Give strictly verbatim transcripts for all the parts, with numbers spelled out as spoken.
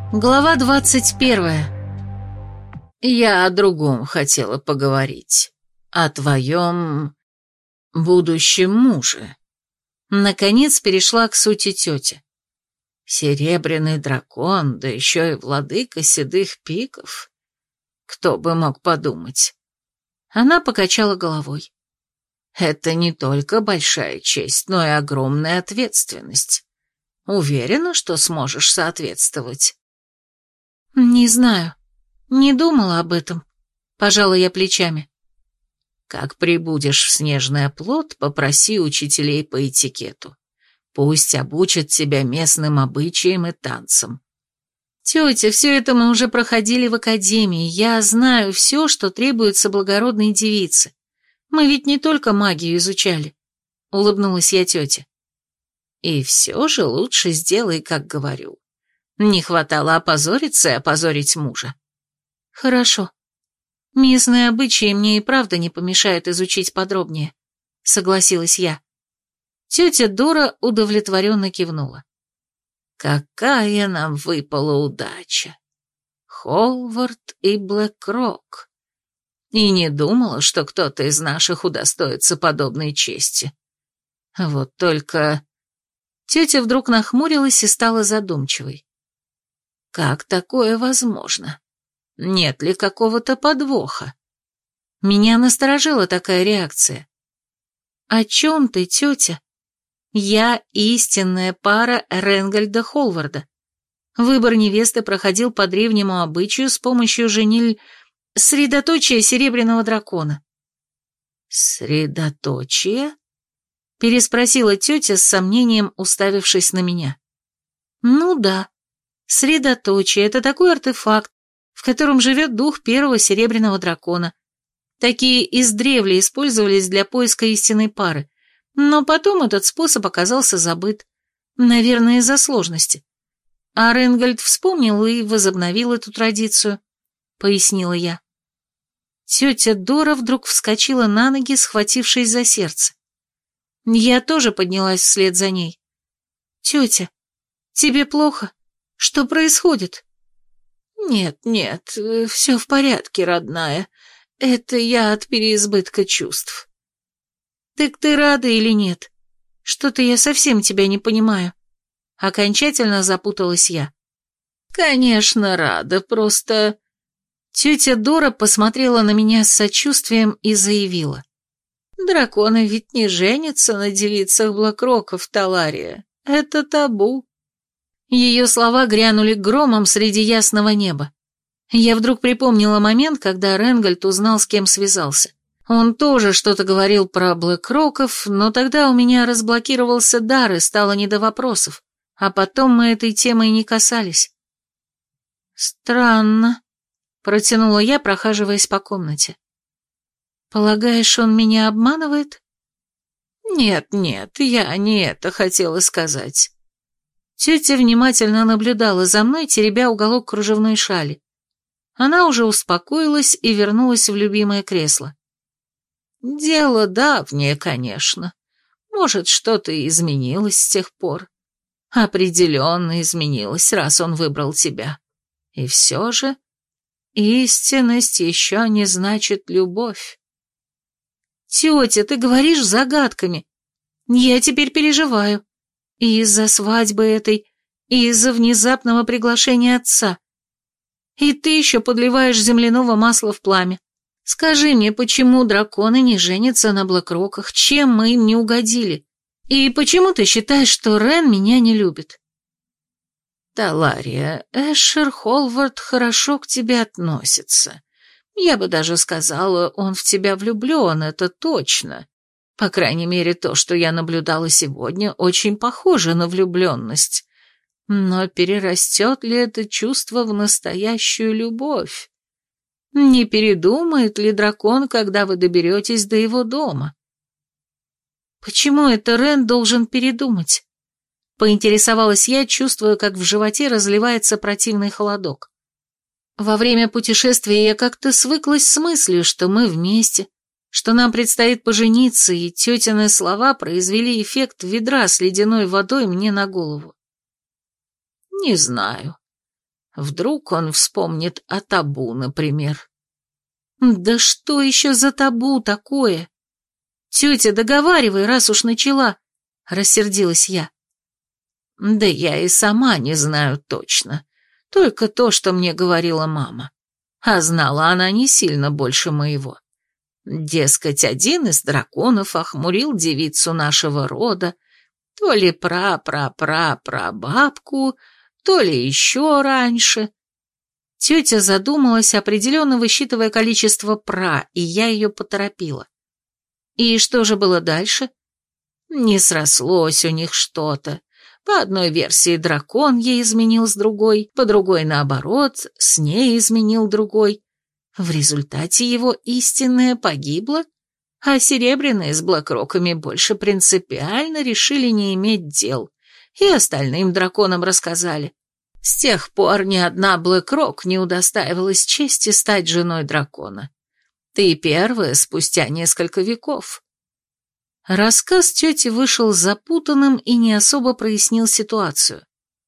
Глава двадцать первая. Я о другом хотела поговорить. О твоем будущем муже. Наконец перешла к сути тетя. Серебряный дракон, да еще и владыка седых пиков. Кто бы мог подумать. Она покачала головой. Это не только большая честь, но и огромная ответственность. Уверена, что сможешь соответствовать? Не знаю. Не думала об этом. Пожала я плечами. Как прибудешь в снежный оплот, попроси учителей по этикету. Пусть обучат тебя местным обычаям и танцам. Тетя, все это мы уже проходили в академии. Я знаю все, что требуется благородной девице. Мы ведь не только магию изучали. Улыбнулась я тете. И все же лучше сделай, как говорю. Не хватало опозориться и опозорить мужа. Хорошо. Местные обычаи мне и правда не помешают изучить подробнее, согласилась я. Тетя Дора удовлетворенно кивнула. Какая нам выпала удача. Холвард и Блэкрок. И не думала, что кто-то из наших удостоится подобной чести. Вот только... Тетя вдруг нахмурилась и стала задумчивой. Как такое возможно? Нет ли какого-то подвоха? Меня насторожила такая реакция. О чем ты, тетя? Я истинная пара Ренгальда Холварда. Выбор невесты проходил по древнему обычаю с помощью жениль... средоточия серебряного дракона. Средоточие? Переспросила тетя с сомнением, уставившись на меня. Ну да. Средоточие — это такой артефакт, в котором живет дух первого серебряного дракона. Такие издревле использовались для поиска истинной пары, но потом этот способ оказался забыт, наверное, из-за сложности. А Ренгальд вспомнил и возобновил эту традицию, пояснила я. Тетя Дора вдруг вскочила на ноги, схватившись за сердце. Я тоже поднялась вслед за ней. Тетя, тебе плохо? Что происходит? Нет, нет, все в порядке, родная. Это я от переизбытка чувств. Так ты рада или нет? Что-то я совсем тебя не понимаю. Окончательно запуталась я. Конечно, рада, просто... Тетя Дора посмотрела на меня с сочувствием и заявила. Драконы ведь не женятся на девицах Блэкроков, Талария. Это табу. Ее слова грянули громом среди ясного неба. Я вдруг припомнила момент, когда Ренгальд узнал, с кем связался. Он тоже что-то говорил про Блэкроков, но тогда у меня разблокировался дар и стало не до вопросов, а потом мы этой темой не касались. Странно, протянула я, прохаживаясь по комнате. Полагаешь, он меня обманывает? Нет, нет, я не это хотела сказать. Тетя внимательно наблюдала за мной, теребя уголок кружевной шали. Она уже успокоилась и вернулась в любимое кресло. Дело давнее, конечно. Может, что-то и изменилось с тех пор. Определенно изменилось, раз он выбрал тебя. И все же истинность еще не значит любовь. Тетя, ты говоришь загадками. Я теперь переживаю. И из-за свадьбы этой, и из-за внезапного приглашения отца. И ты еще подливаешь земляного масла в пламя. Скажи мне, почему драконы не женятся на Блэкроках, чем мы им не угодили? И почему ты считаешь, что Рен меня не любит? Талария, Эшер Холвард хорошо к тебе относится. Я бы даже сказала, он в тебя влюблен, это точно. По крайней мере, то, что я наблюдала сегодня, очень похоже на влюбленность. Но перерастет ли это чувство в настоящую любовь? Не передумает ли дракон, когда вы доберетесь до его дома? Почему это Рен должен передумать? Поинтересовалась я, чувствуя, как в животе разливается противный холодок. Во время путешествия я как-то свыклась с мыслью, что мы вместе, что нам предстоит пожениться, и тетины слова произвели эффект ведра с ледяной водой мне на голову. Не знаю. Вдруг он вспомнит о табу, например. Да что еще за табу такое? Тетя, договаривай, раз уж начала, рассердилась я. Да я и сама не знаю точно, только то, что мне говорила мама. А знала она не сильно больше моего. Дескать, один из драконов охмурил девицу нашего рода, то ли пра-пра-пра-прабабку, то ли еще раньше. Тетя задумалась, определенно высчитывая количество «пра», и я ее поторопила. И что же было дальше? Не срослось у них что-то. По одной версии дракон ей изменил с другой, по другой, наоборот, с ней изменил другой. В результате его истинная погибла, а серебряные с блэкроками больше принципиально решили не иметь дел, и остальным драконам рассказали. С тех пор ни одна блэкрок не удостаивалась чести стать женой дракона. Ты первая спустя несколько веков. Рассказ тети вышел запутанным и не особо прояснил ситуацию.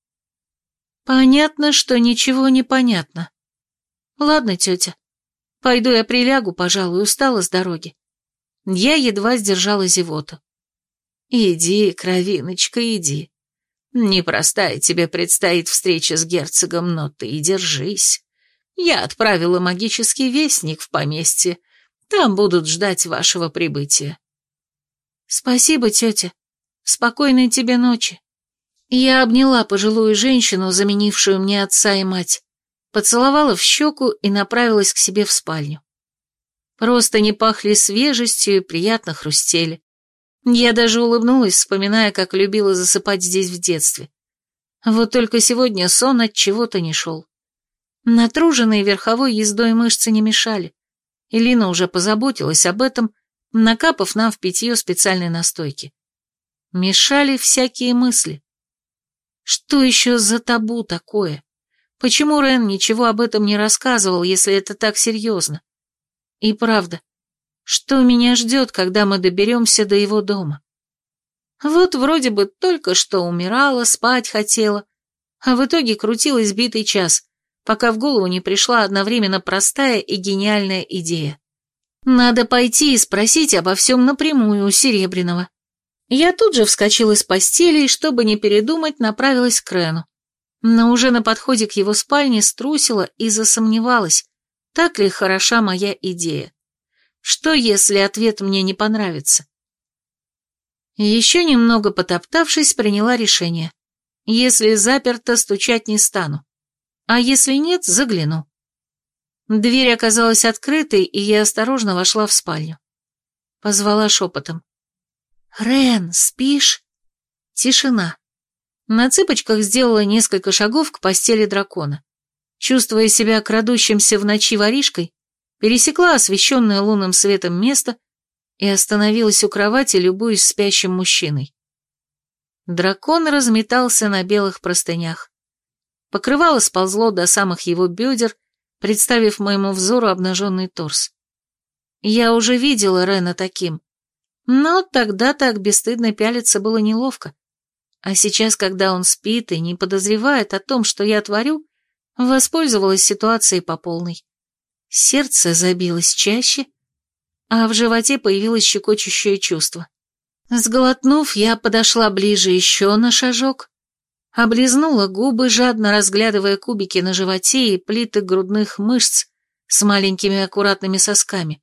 Понятно, что ничего не понятно. Ладно, тетя, пойду я прилягу, пожалуй, устала с дороги. Я едва сдержала зевоту. Иди, кровиночка, иди. Непростая тебе предстоит встреча с герцогом, но ты держись. Я отправила магический вестник в поместье. Там будут ждать вашего прибытия. Спасибо, тетя. Спокойной тебе ночи. Я обняла пожилую женщину, заменившую мне отца и мать, поцеловала в щеку и направилась к себе в спальню. Просто не пахли свежестью и приятно хрустели. Я даже улыбнулась, вспоминая, как любила засыпать здесь в детстве. Вот только сегодня сон от чего-то не шел. Натруженные верховой ездой мышцы не мешали. Элина уже позаботилась об этом, накапав нам в питье специальной настойки. Мешали всякие мысли. Что еще за табу такое? Почему Рен ничего об этом не рассказывал, если это так серьезно? И правда, что меня ждет, когда мы доберемся до его дома? Вот вроде бы только что умирала, спать хотела, а в итоге крутилась битый час, пока в голову не пришла одновременно простая и гениальная идея. Надо пойти и спросить обо всем напрямую у Серебряного. Я тут же вскочила с постели и, чтобы не передумать, направилась к Рену. Но уже на подходе к его спальне струсила и засомневалась, так ли хороша моя идея. Что, если ответ мне не понравится? Еще немного потоптавшись, приняла решение. Если заперто, стучать не стану. А если нет, загляну. Дверь оказалась открытой, и я осторожно вошла в спальню. Позвала шепотом. «Рен, спишь?» Тишина. На цыпочках сделала несколько шагов к постели дракона. Чувствуя себя крадущимся в ночи воришкой, пересекла освещенное лунным светом место и остановилась у кровати, любуясь спящим мужчиной. Дракон разметался на белых простынях. Покрывало сползло до самых его бедер, представив моему взору обнаженный торс. Я уже видела Рена таким, но тогда так бесстыдно пялиться было неловко. А сейчас, когда он спит и не подозревает о том, что я творю, воспользовалась ситуацией по полной. Сердце забилось чаще, а в животе появилось щекочущее чувство. Сглотнув, я подошла ближе еще на шажок, облизнула губы, жадно разглядывая кубики на животе и плиты грудных мышц с маленькими аккуратными сосками.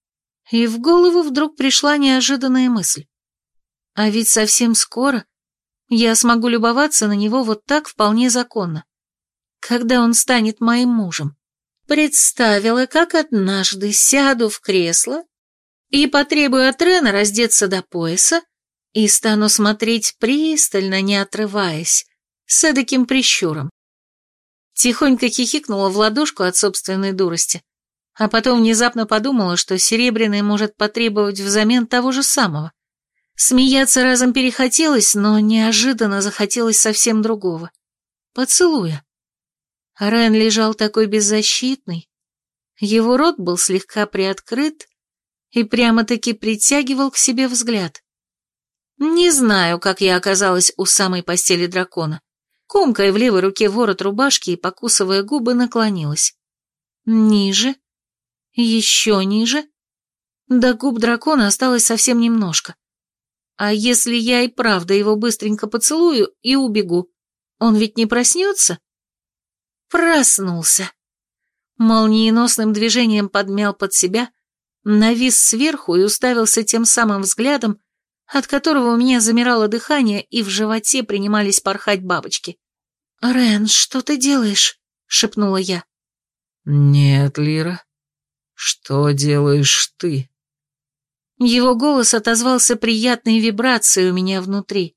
И в голову вдруг пришла неожиданная мысль. А ведь совсем скоро я смогу любоваться на него вот так вполне законно, когда он станет моим мужем. Представила, как однажды сяду в кресло и потребую от Рена раздеться до пояса и стану смотреть пристально, не отрываясь, с эдаким прищуром. Тихонько хихикнула в ладошку от собственной дурости, а потом внезапно подумала, что Серебряный может потребовать взамен того же самого. Смеяться разом перехотелось, но неожиданно захотелось совсем другого. Поцелуя. Рен лежал такой беззащитный. Его рот был слегка приоткрыт и прямо-таки притягивал к себе взгляд. Не знаю, как я оказалась у самой постели дракона. комкая в левой руке ворот рубашки и, покусывая губы, наклонилась. Ниже, еще ниже. До губ дракона осталось совсем немножко. А если я и правда его быстренько поцелую и убегу, он ведь не проснется? Проснулся. Молниеносным движением подмял под себя, навис сверху и уставился тем самым взглядом, от которого у меня замирало дыхание и в животе принимались порхать бабочки. «Рен, что ты делаешь?» — шепнула я. «Нет, Лира, что делаешь ты?» Его голос отозвался приятной вибрацией у меня внутри.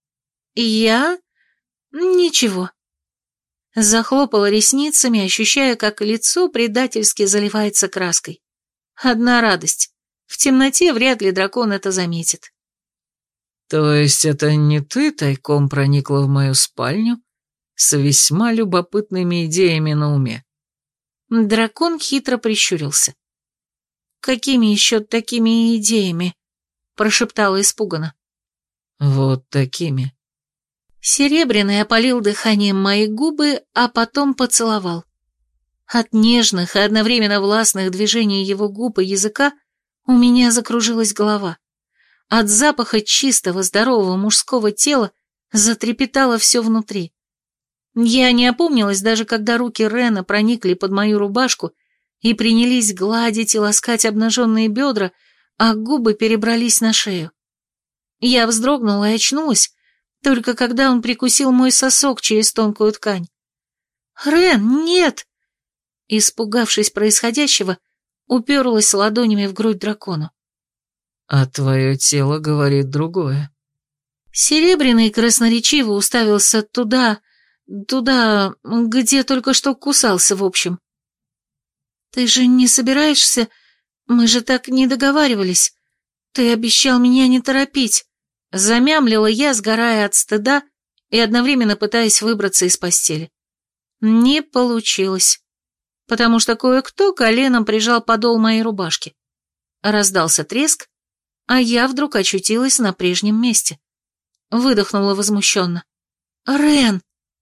«Я? Ничего». Захлопала ресницами, ощущая, как лицо предательски заливается краской. Одна радость. В темноте вряд ли дракон это заметит. «То есть это не ты тайком проникла в мою спальню с весьма любопытными идеями на уме?» Дракон хитро прищурился. «Какими еще такими идеями?» — прошептала испуганно. «Вот такими». Серебряный опалил дыханием мои губы, а потом поцеловал. От нежных и одновременно властных движений его губ и языка у меня закружилась голова. От запаха чистого, здорового мужского тела затрепетало все внутри. Я не опомнилась, даже когда руки Рена проникли под мою рубашку и принялись гладить и ласкать обнаженные бедра, а губы перебрались на шею. Я вздрогнула и очнулась, только когда он прикусил мой сосок через тонкую ткань. «Рен, нет!» Испугавшись происходящего, уперлась ладонями в грудь дракону. «А твое тело говорит другое». Серебряный красноречиво уставился туда, туда, где только что кусался, в общем. «Ты же не собираешься? Мы же так не договаривались. Ты обещал меня не торопить». Замямлила я, сгорая от стыда и одновременно пытаясь выбраться из постели. Не получилось, потому что кое-кто коленом прижал подол моей рубашки. Раздался треск, а я вдруг очутилась на прежнем месте. Выдохнула возмущенно. «Рен!»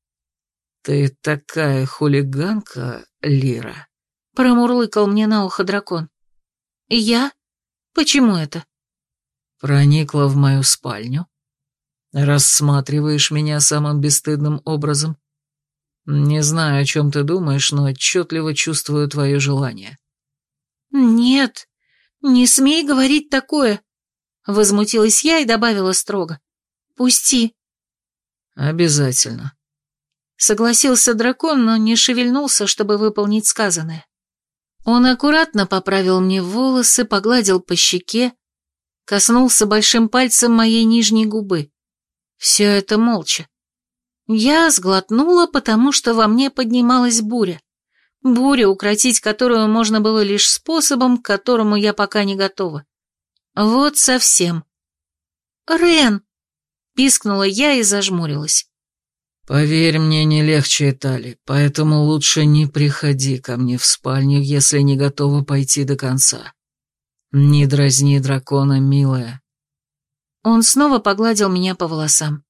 «Ты такая хулиганка, Лира!» — промурлыкал мне на ухо дракон. «Я? Почему это?» «Проникла в мою спальню. Рассматриваешь меня самым бесстыдным образом. Не знаю, о чем ты думаешь, но отчетливо чувствую твое желание». «Нет, не смей говорить такое!» Возмутилась я и добавила строго. «Пусти!» «Обязательно». Согласился дракон, но не шевельнулся, чтобы выполнить сказанное. Он аккуратно поправил мне волосы, погладил по щеке, коснулся большим пальцем моей нижней губы. Все это молча. Я сглотнула, потому что во мне поднималась буря. Буря, укротить которую можно было лишь способом, к которому я пока не готова. Вот совсем. «Рен!» — пискнула я и зажмурилась. «Поверь мне, не легче Этали, поэтому лучше не приходи ко мне в спальню, если не готова пойти до конца. Не дразни дракона, милая». Он снова погладил меня по волосам.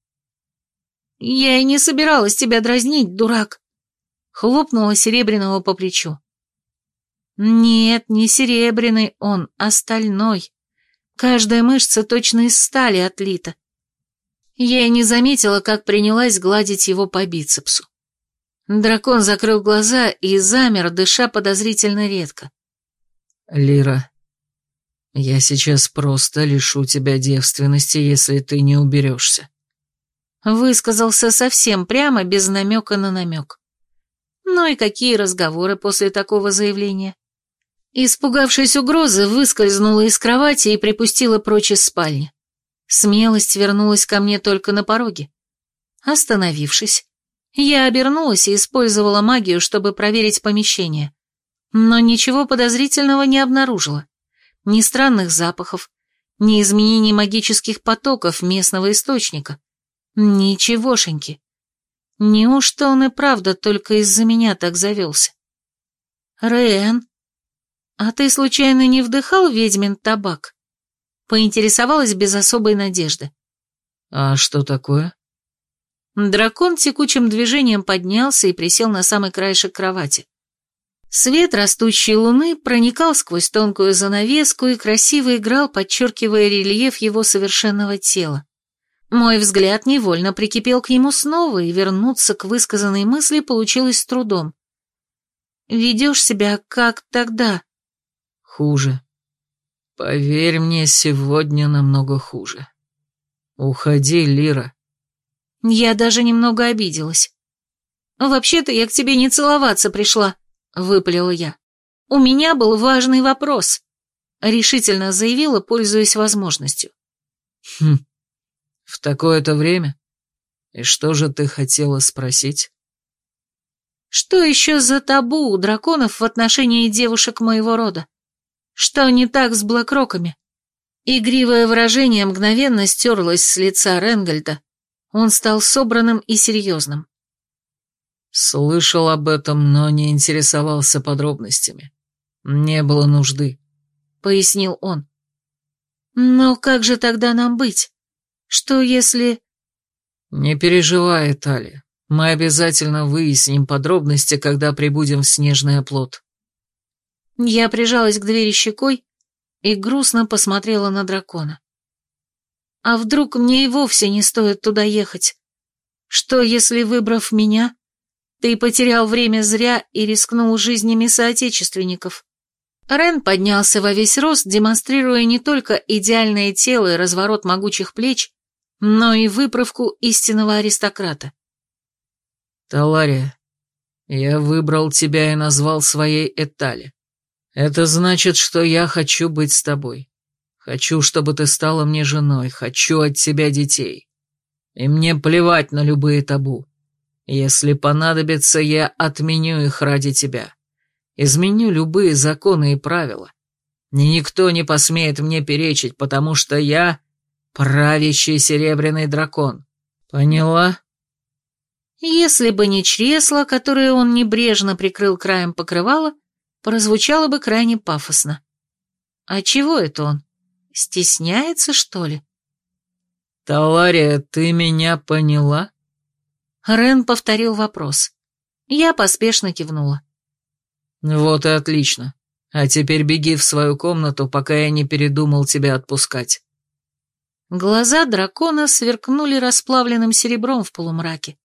«Я и не собиралась тебя дразнить, дурак!» Хлопнула Серебряного по плечу. «Нет, не серебряный он, а стальной. Каждая мышца точно из стали отлита». Я и не заметила, как принялась гладить его по бицепсу. Дракон закрыл глаза и замер, дыша подозрительно редко. «Лира, я сейчас просто лишу тебя девственности, если ты не уберешься». Высказался совсем прямо, без намека на намек. Ну и какие разговоры после такого заявления? Испугавшись угрозы, выскользнула из кровати и припустила прочь из спальни. Смелость вернулась ко мне только на пороге. Остановившись, я обернулась и использовала магию, чтобы проверить помещение. Но ничего подозрительного не обнаружила. Ни странных запахов, ни изменений магических потоков местного источника. Ничегошеньки. Неужто он и правда только из-за меня так завелся? «Рен, а ты случайно не вдыхал ведьмин табак?» Поинтересовалась без особой надежды. «А что такое?» Дракон текучим движением поднялся и присел на самый краешек кровати. Свет растущей луны проникал сквозь тонкую занавеску и красиво играл, подчеркивая рельеф его совершенного тела. Мой взгляд невольно прикипел к нему снова, и вернуться к высказанной мысли получилось с трудом. «Ведешь себя как тогда?» «Хуже. Поверь мне, сегодня намного хуже. Уходи, Лира». Я даже немного обиделась. «Вообще-то я к тебе не целоваться пришла», — выпалила я. «У меня был важный вопрос», — решительно заявила, пользуясь возможностью. «Хм, в такое-то время? И что же ты хотела спросить?» «Что еще за табу у драконов в отношении девушек моего рода? Что не так с Блэкроками?» Игривое выражение мгновенно стерлось с лица Ренгольда. Он стал собранным и серьезным. «Слышал об этом, но не интересовался подробностями. Не было нужды», — пояснил он. «Но как же тогда нам быть? Что если...» «Не переживай, Талия. Мы обязательно выясним подробности, когда прибудем в снежный оплот». Я прижалась к двери щекой и грустно посмотрела на дракона. «А вдруг мне и вовсе не стоит туда ехать? Что, если, выбрав меня, ты потерял время зря и рискнул жизнями соотечественников?» Рен поднялся во весь рост, демонстрируя не только идеальное тело и разворот могучих плеч, но и выправку истинного аристократа. «Талария, я выбрал тебя и назвал своей Этали. Это значит, что я хочу быть с тобой. Хочу, чтобы ты стала мне женой, хочу от тебя детей. И мне плевать на любые табу. Если понадобится, я отменю их ради тебя. Изменю любые законы и правила. И никто не посмеет мне перечить, потому что я правящий серебряный дракон. Поняла?» Если бы не чресло, которое он небрежно прикрыл краем покрывала, прозвучало бы крайне пафосно. А чего это он? Стесняется, что ли? «Талария, ты меня поняла?» Рен повторил вопрос. Я поспешно кивнула. «Вот и отлично. А теперь беги в свою комнату, пока я не передумал тебя отпускать». Глаза дракона сверкнули расплавленным серебром в полумраке.